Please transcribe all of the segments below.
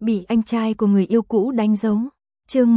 bị anh trai của người yêu cũ đánh dấu. Chương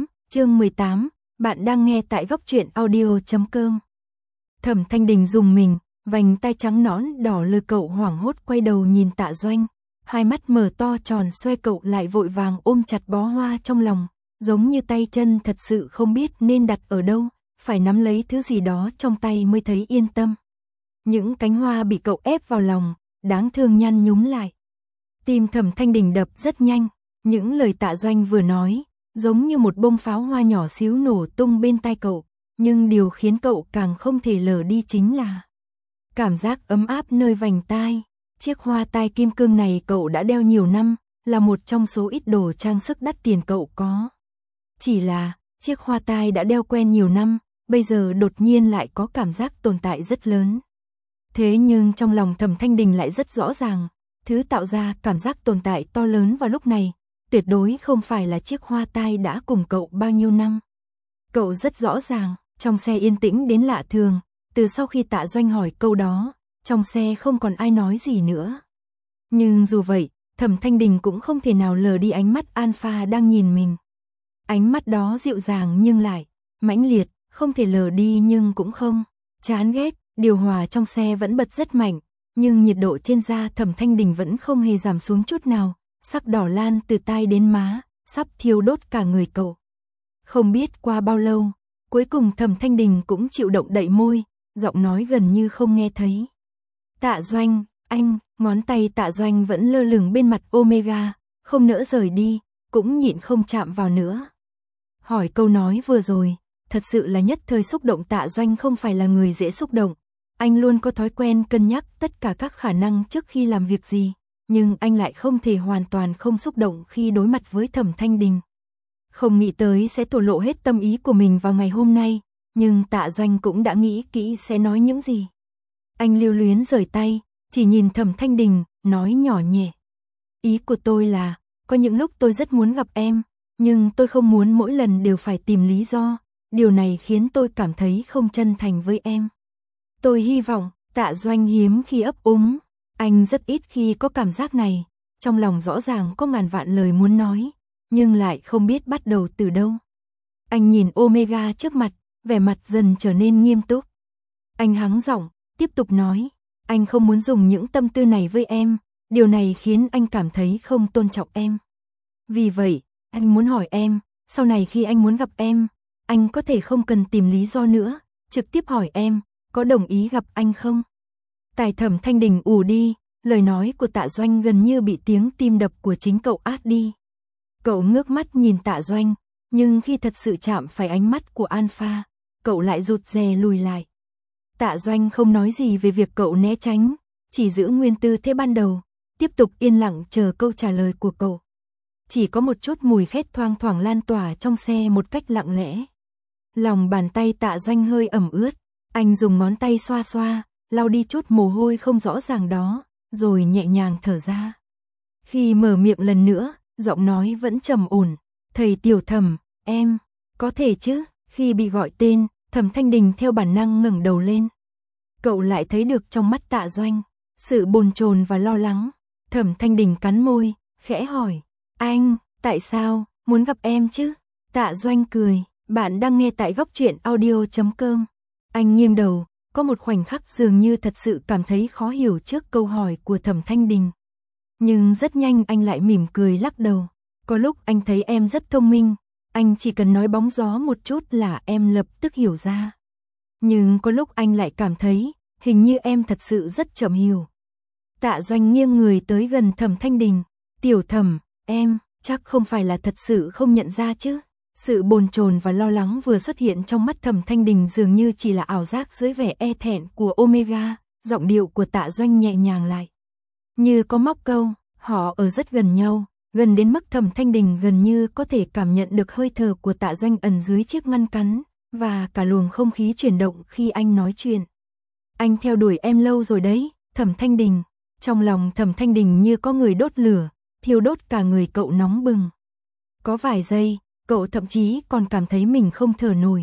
18, bạn đang nghe tại góc truyện audio.com. Thẩm Thanh Đình dùng mình, vành tai trắng nõn đỏ lừ cậu hoảng hốt quay đầu nhìn Tạ Doanh, hai mắt mở to tròn xoe cậu lại vội vàng ôm chặt bó hoa trong lòng, giống như tay chân thật sự không biết nên đặt ở đâu, phải nắm lấy thứ gì đó trong tay mới thấy yên tâm. Những cánh hoa bị cậu ép vào lòng, đáng thương nhăn nhúm lại. Tim Thẩm Thanh Đình đập rất nhanh, những lời Tạ Doanh vừa nói, giống như một bông pháo hoa nhỏ xíu nổ tung bên tai cậu, nhưng điều khiến cậu càng không thể lờ đi chính là cảm giác ấm áp nơi vành tai. Chiếc hoa tai kim cương này cậu đã đeo nhiều năm, là một trong số ít đồ trang sức đắt tiền cậu có. Chỉ là, chiếc hoa tai đã đeo quen nhiều năm, bây giờ đột nhiên lại có cảm giác tồn tại rất lớn. Thế nhưng trong lòng Thẩm Thanh Đình lại rất rõ ràng, thứ tạo ra cảm giác tồn tại to lớn vào lúc này, tuyệt đối không phải là chiếc hoa tai đã cùng cậu bao nhiêu năm. Cậu rất rõ ràng, trong xe yên tĩnh đến lạ thường, từ sau khi Tạ Doanh hỏi câu đó, trong xe không còn ai nói gì nữa. Nhưng dù vậy, Thẩm Thanh Đình cũng không thể nào lờ đi ánh mắt Alpha đang nhìn mình. Ánh mắt đó dịu dàng nhưng lại mãnh liệt, không thể lờ đi nhưng cũng không chán ghét. Điều hòa trong xe vẫn bật rất mạnh, nhưng nhiệt độ trên da Thẩm Thanh Đình vẫn không hề giảm xuống chút nào, sắc đỏ lan từ tai đến má, sắp thiêu đốt cả người cậu. Không biết qua bao lâu, cuối cùng Thẩm Thanh Đình cũng chịu động đậy môi, giọng nói gần như không nghe thấy. Tạ Doanh, anh, ngón tay Tạ Doanh vẫn lơ lửng bên mặt Omega, không nỡ rời đi, cũng nhịn không chạm vào nữa. Hỏi câu nói vừa rồi, thật sự là nhất thời xúc động. Tạ Doanh không phải là người dễ xúc động. Anh luôn có thói quen cân nhắc tất cả các khả năng trước khi làm việc gì, nhưng anh lại không thể hoàn toàn không xúc động khi đối mặt với Thẩm Thanh Đình. Không nghĩ tới sẽ thổ lộ hết tâm ý của mình vào ngày hôm nay, nhưng Tạ Doanh cũng đã nghĩ kỹ sẽ nói những gì. Anh lưu luyến rời tay, chỉ nhìn Thẩm Thanh Đình, nói nhỏ nhẹ. Ý của tôi là, có những lúc tôi rất muốn gặp em, nhưng tôi không muốn mỗi lần đều phải tìm lý do, điều này khiến tôi cảm thấy không chân thành với em. Tôi hy vọng, Tạ Doanh hiếm khi ấp úng, anh rất ít khi có cảm giác này, trong lòng rõ ràng có ngàn vạn lời muốn nói, nhưng lại không biết bắt đầu từ đâu. Anh nhìn Omega trước mặt, vẻ mặt dần trở nên nghiêm túc. Anh hắng giọng, tiếp tục nói, anh không muốn dùng những tâm tư này với em, điều này khiến anh cảm thấy không tôn trọng em. Vì vậy, anh muốn hỏi em, sau này khi anh muốn gặp em, anh có thể không cần tìm lý do nữa, trực tiếp hỏi em, có đồng ý gặp anh không? Tài Thẩm Thanh Đình ù đi, lời nói của Tạ Doanh gần như bị tiếng tim đập của chính cậu át đi. Cậu ngước mắt nhìn Tạ Doanh, nhưng khi thật sự chạm phải ánh mắt của Alpha, cậu lại rụt rè lùi lại. Tạ Doanh không nói gì về việc cậu né tránh, chỉ giữ nguyên tư thế ban đầu, tiếp tục yên lặng chờ câu trả lời của cậu. Chỉ có một chút mùi khét thoang thoảng lan tỏa trong xe một cách lặng lẽ. Lòng bàn tay Tạ Doanh hơi ẩm ướt, anh dùng ngón tay xoa xoa, lau đi chút mồ hôi không rõ ràng đó, rồi nhẹ nhàng thở ra. Khi mở miệng lần nữa, giọng nói vẫn trầm ổn, thầy Tiểu Thẩm, em, có thể chứ? Khi bị gọi tên, Thẩm Thanh Đình theo bản năng ngẩng đầu lên. Cậu lại thấy được trong mắt Tạ Doanh sự bồn chồn và lo lắng. Thẩm Thanh Đình cắn môi, khẽ hỏi, anh, tại sao, muốn gặp em chứ? Tạ Doanh cười, bạn đang nghe tại góc truyện audio.com. Anh nghiêng đầu, có một khoảnh khắc dường như thật sự cảm thấy khó hiểu trước câu hỏi của Thẩm Thanh Đình. Nhưng rất nhanh anh lại mỉm cười lắc đầu. Có lúc anh thấy em rất thông minh, anh chỉ cần nói bóng gió một chút là em lập tức hiểu ra. Nhưng có lúc anh lại cảm thấy, hình như em thật sự rất chậm hiểu. Tạ Doanh nghiêng người tới gần Thẩm Thanh Đình. Tiểu Thẩm, em, chắc không phải là thật sự không nhận ra chứ? Sự bồn chồn và lo lắng vừa xuất hiện trong mắt Thẩm Thanh Đình dường như chỉ là ảo giác dưới vẻ e thẹn của Omega, giọng điệu của Tạ Doanh nhẹ nhàng lại. Như có móc câu, họ ở rất gần nhau, gần đến mức Thẩm Thanh Đình gần như có thể cảm nhận được hơi thở của Tạ Doanh ẩn dưới chiếc ngăn cắn, và cả luồng không khí chuyển động khi anh nói chuyện. Anh theo đuổi em lâu rồi đấy, Thẩm Thanh Đình. Trong lòng Thẩm Thanh Đình như có người đốt lửa, thiêu đốt cả người cậu nóng bừng. Có vài giây, cậu thậm chí còn cảm thấy mình không thở nổi.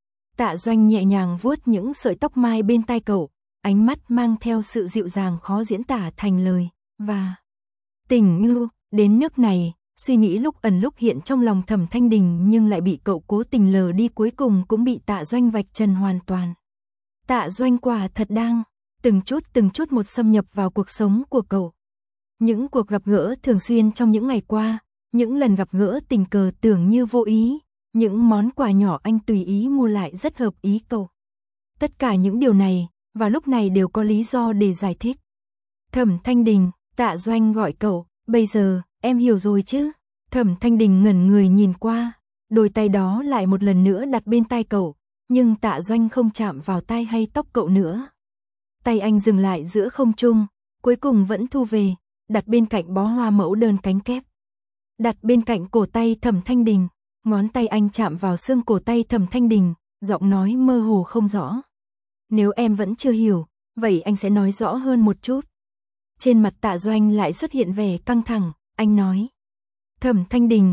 Tạ Doanh nhẹ nhàng vuốt những sợi tóc mai bên tai cậu, ánh mắt mang theo sự dịu dàng khó diễn tả thành lời, và tình yêu, đến nước này, Suy nghĩ lúc ẩn lúc hiện trong lòng Thẩm Thanh Đình nhưng lại bị cậu cố tình lờ đi, cuối cùng cũng bị Tạ Doanh vạch trần hoàn toàn. Tạ Doanh quả thật đang từng chút một xâm nhập vào cuộc sống của cậu. Những cuộc gặp gỡ thường xuyên trong những ngày qua, những lần gặp gỡ tình cờ tưởng như vô ý, những món quà nhỏ anh tùy ý mua lại rất hợp ý cậu. Tất cả những điều này, và lúc này đều có lý do để giải thích. Thẩm Thanh Đình, Tạ Doanh gọi cậu, bây giờ, em hiểu rồi chứ? Thẩm Thanh Đình ngẩn người nhìn qua, đôi tay đó lại một lần nữa đặt bên tai cậu, nhưng Tạ Doanh không chạm vào tai hay tóc cậu nữa. Tay anh dừng lại giữa không trung, cuối cùng vẫn thu về, đặt bên cạnh bó hoa mẫu đơn cánh kép. Đặt bên cạnh cổ tay Thẩm Thanh Đình, ngón tay anh chạm vào xương cổ tay Thẩm Thanh Đình, giọng nói mơ hồ không rõ. Nếu em vẫn chưa hiểu, vậy anh sẽ nói rõ hơn một chút. Trên mặt Tạ Doanh lại xuất hiện vẻ căng thẳng, anh nói. Thẩm Thanh Đình,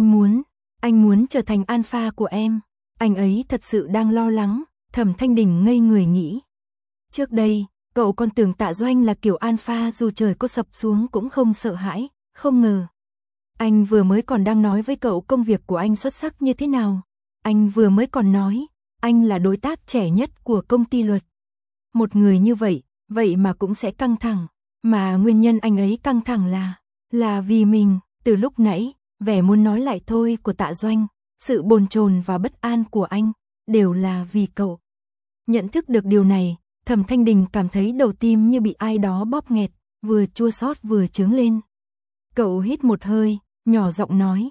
anh muốn trở thành alpha của em. Anh ấy thật sự đang lo lắng. Thẩm Thanh Đình ngây người nghĩ. Trước đây, cậu còn tưởng Tạ Doanh là kiểu alpha dù trời có sập xuống cũng không sợ hãi, không ngờ. Anh vừa mới còn đang nói với cậu công việc của anh xuất sắc như thế nào. Anh vừa mới còn nói, anh là đối tác trẻ nhất của công ty luật. Một người như vậy, vậy mà cũng sẽ căng thẳng. Mà nguyên nhân anh ấy căng thẳng là vì mình. Từ lúc nãy, vẻ muốn nói lại thôi của Tạ Doanh, sự bồn chồn và bất an của anh, đều là vì cậu. Nhận thức được điều này, Thẩm Thanh Đình cảm thấy đầu tim như bị ai đó bóp nghẹt, vừa chua xót vừa chướng lên. Cậu hít một hơi, nhỏ giọng nói,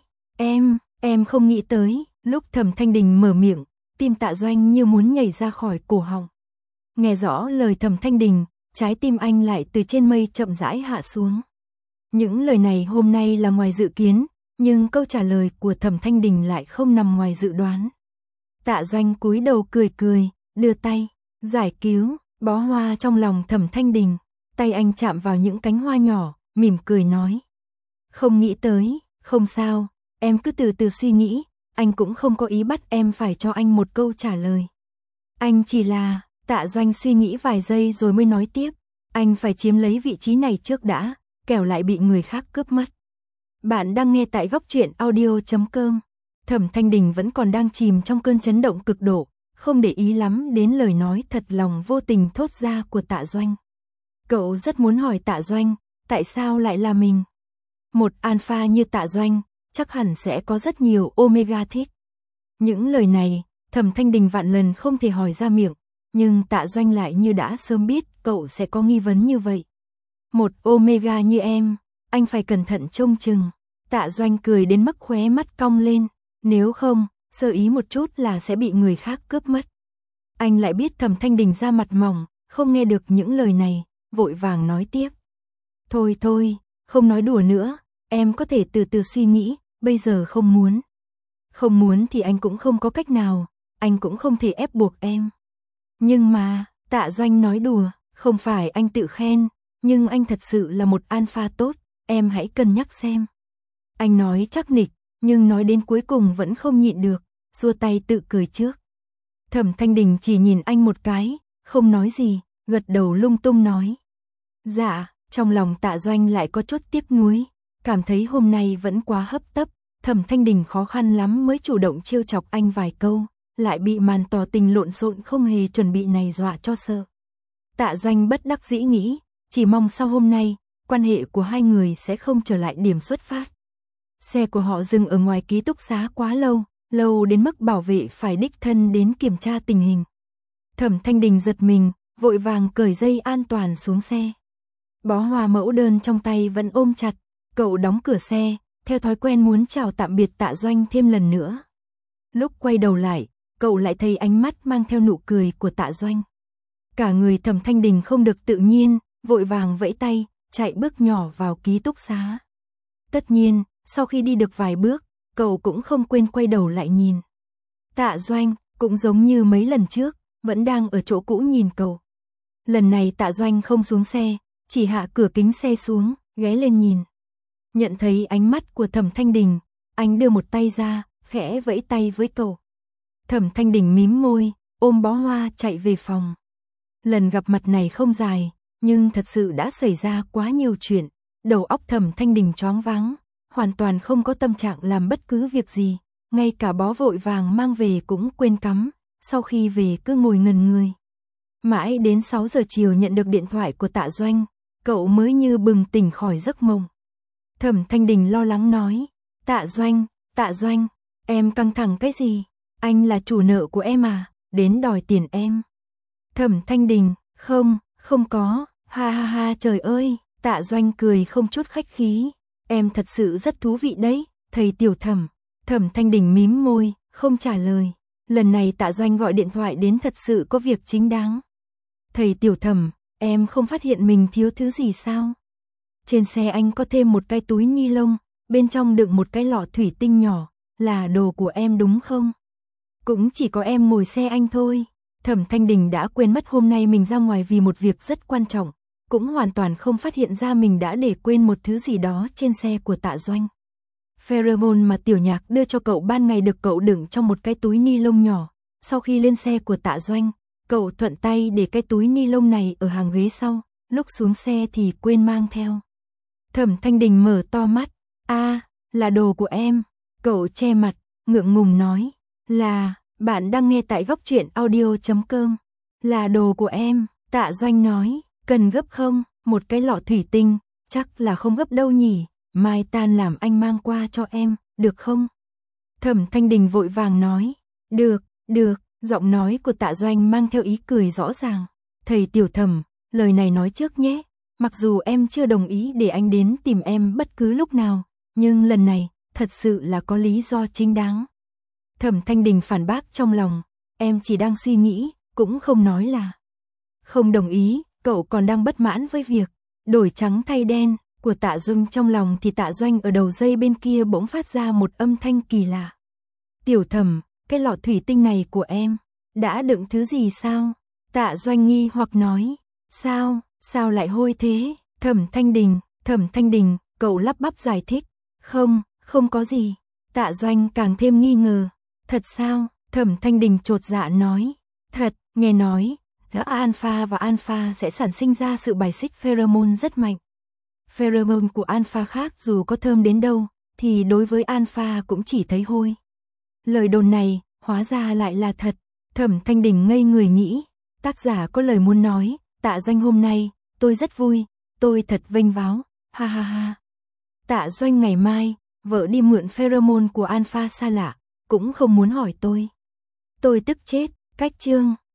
em không nghĩ tới. Lúc Thẩm Thanh Đình mở miệng, tim Tạ Doanh như muốn nhảy ra khỏi cổ họng. Nghe rõ lời Thẩm Thanh Đình, trái tim anh lại từ trên mây chậm rãi hạ xuống. Những lời này hôm nay là ngoài dự kiến, nhưng câu trả lời của Thẩm Thanh Đình lại không nằm ngoài dự đoán. Tạ Doanh cúi đầu cười, đưa tay, giải cứu, bó hoa trong lòng Thẩm Thanh Đình. Tay anh chạm vào những cánh hoa nhỏ, mỉm cười nói. Không nghĩ tới, không sao, em cứ từ từ suy nghĩ, anh cũng không có ý bắt em phải cho anh một câu trả lời. Anh chỉ là, Tạ Doanh suy nghĩ vài giây rồi mới nói tiếp, anh phải chiếm lấy vị trí này trước đã, kẻo lại bị người khác cướp mất. Bạn đang nghe tại Góc Truyện Audio.com. Thẩm Thanh Đình vẫn còn đang chìm trong cơn chấn động cực độ, không để ý lắm đến lời nói thật lòng vô tình thốt ra của Tạ Doanh. Cậu rất muốn hỏi Tạ Doanh, tại sao lại là mình? Một alpha như Tạ Doanh, chắc hẳn sẽ có rất nhiều omega thích. Những lời này, Thẩm Thanh Đình vạn lần không thể hỏi ra miệng, nhưng Tạ Doanh lại như đã sớm biết cậu sẽ có nghi vấn như vậy. Một omega như em, anh phải cẩn thận trông chừng. Tạ Doanh cười đến mức khóe mắt cong lên, nếu không, sơ ý một chút là sẽ bị người khác cướp mất. Anh lại biết Thẩm Thanh Đình da mặt mỏng, không nghe được những lời này, vội vàng nói tiếp. Thôi, không nói đùa nữa, em có thể từ từ suy nghĩ, bây giờ không muốn. Không muốn thì anh cũng không có cách nào, anh cũng không thể ép buộc em. Nhưng mà, Tạ Doanh nói đùa, không phải anh tự khen, nhưng anh thật sự là một alpha tốt, em hãy cân nhắc xem. Anh nói chắc nịch, nhưng nói đến cuối cùng vẫn không nhịn được, xua tay tự cười trước. Thẩm Thanh Đình chỉ nhìn anh một cái, không nói gì, gật đầu lung tung nói. Dạ, trong lòng Tạ Doanh lại có chút tiếc nuối, cảm thấy hôm nay vẫn quá hấp tấp, Thẩm Thanh Đình khó khăn lắm mới chủ động trêu chọc anh vài câu, lại bị màn tỏ tình lộn xộn không hề chuẩn bị này dọa cho sợ. Tạ Doanh bất đắc dĩ nghĩ, chỉ mong sau hôm nay, quan hệ của hai người sẽ không trở lại điểm xuất phát. Xe của họ dừng ở ngoài ký túc xá quá lâu đến mức bảo vệ phải đích thân đến kiểm tra tình hình. Thẩm Thanh Đình giật mình, vội vàng cởi dây an toàn xuống xe. Bó hoa mẫu đơn trong tay vẫn ôm chặt, cậu đóng cửa xe, theo thói quen muốn chào tạm biệt Tạ Doanh thêm lần nữa. Lúc quay đầu lại, cậu lại thấy ánh mắt mang theo nụ cười của Tạ Doanh. Cả người Thẩm Thanh Đình không được tự nhiên, vội vàng vẫy tay, chạy bước nhỏ vào ký túc xá. Tất nhiên, sau khi đi được vài bước, cậu cũng không quên quay đầu lại nhìn. Tạ Doanh, cũng giống như mấy lần trước, vẫn đang ở chỗ cũ nhìn cậu. Lần này Tạ Doanh không xuống xe, chỉ hạ cửa kính xe xuống, ghé lên nhìn. Nhận thấy ánh mắt của Thẩm Thanh Đình, anh đưa một tay ra, khẽ vẫy tay với cậu. Thẩm Thanh Đình mím môi, ôm bó hoa chạy về phòng. Lần gặp mặt này không dài, nhưng thật sự đã xảy ra quá nhiều chuyện, đầu óc Thẩm Thanh Đình choáng váng, hoàn toàn không có tâm trạng làm bất cứ việc gì, ngay cả bó vội vàng mang về cũng quên cắm, sau khi về cứ ngồi ngần người. Mãi đến 6 giờ chiều nhận được điện thoại của Tạ Doanh, cậu mới như bừng tỉnh khỏi giấc mộng. Thẩm Thanh Đình lo lắng nói, Tạ Doanh, em căng thẳng cái gì? Anh là chủ nợ của em à, đến đòi tiền em. Thẩm Thanh Đình, không có, ha ha ha trời ơi, Tạ Doanh cười không chút khách khí, em thật sự rất thú vị đấy, thầy Tiểu Thẩm. Thẩm Thanh Đình mím môi, không trả lời. Lần này Tạ Doanh gọi điện thoại đến thật sự có việc chính đáng. Thầy Tiểu Thẩm, em không phát hiện mình thiếu thứ gì sao? Trên xe anh có thêm một cái túi ni lông, bên trong đựng một cái lọ thủy tinh nhỏ, là đồ của em đúng không? Cũng chỉ có em ngồi xe anh thôi. Thẩm Thanh Đình đã quên mất hôm nay mình ra ngoài vì một việc rất quan trọng, cũng hoàn toàn không phát hiện ra mình đã để quên một thứ gì đó trên xe của Tạ Doanh. Pheromone mà Tiểu Nhạc đưa cho cậu ban ngày được cậu đựng trong một cái túi ni lông nhỏ. Sau khi lên xe của Tạ Doanh, cậu thuận tay để cái túi ni lông này ở hàng ghế sau, lúc xuống xe thì quên mang theo. Thẩm Thanh Đình mở to mắt, là đồ của em. Cậu che mặt, ngượng ngùng nói, bạn đang nghe tại góc truyện audio.com. Là đồ của em. Tạ Doanh nói, cần gấp không? Một cái lọ thủy tinh, chắc là không gấp đâu nhỉ, mai tan làm anh mang qua cho em, được không? Thẩm Thanh Đình vội vàng nói, được, giọng nói của Tạ Doanh mang theo ý cười rõ ràng. Thầy Tiểu Thẩm, lời này nói trước nhé, mặc dù em chưa đồng ý để anh đến tìm em bất cứ lúc nào, nhưng lần này, thật sự là có lý do chính đáng. Thẩm Thanh Đình phản bác trong lòng, em chỉ đang suy nghĩ, cũng không nói là không đồng ý, cậu còn đang bất mãn với việc đổi trắng thay đen của Tạ Doanh trong lòng thì Tạ Doanh ở đầu dây bên kia bỗng phát ra một âm thanh kỳ lạ. Tiểu Thẩm, cái lọ thủy tinh này của em, đã đựng thứ gì sao? Tạ Doanh nghi hoặc nói, sao lại hôi thế? Thẩm Thanh Đình, cậu lắp bắp giải thích, không có gì. Tạ Doanh càng thêm nghi ngờ, thật sao? Thẩm Thanh Đình chột dạ nói, thật, nghe nói, alpha và alpha sẽ sản sinh ra sự bài xích pheromone rất mạnh. Pheromone của alpha khác dù có thơm đến đâu, thì đối với alpha cũng chỉ thấy hôi. Lời đồn này, hóa ra lại là thật. Thẩm Thanh Đình ngây người nghĩ, tác giả có lời muốn nói, Tạ Doanh hôm nay, tôi rất vui, tôi thật vênh váo, ha ha ha. Tạ Doanh ngày mai, vợ đi mượn pheromone của alpha xa lạ, cũng không muốn hỏi tôi. Tôi tức chết, cách chương.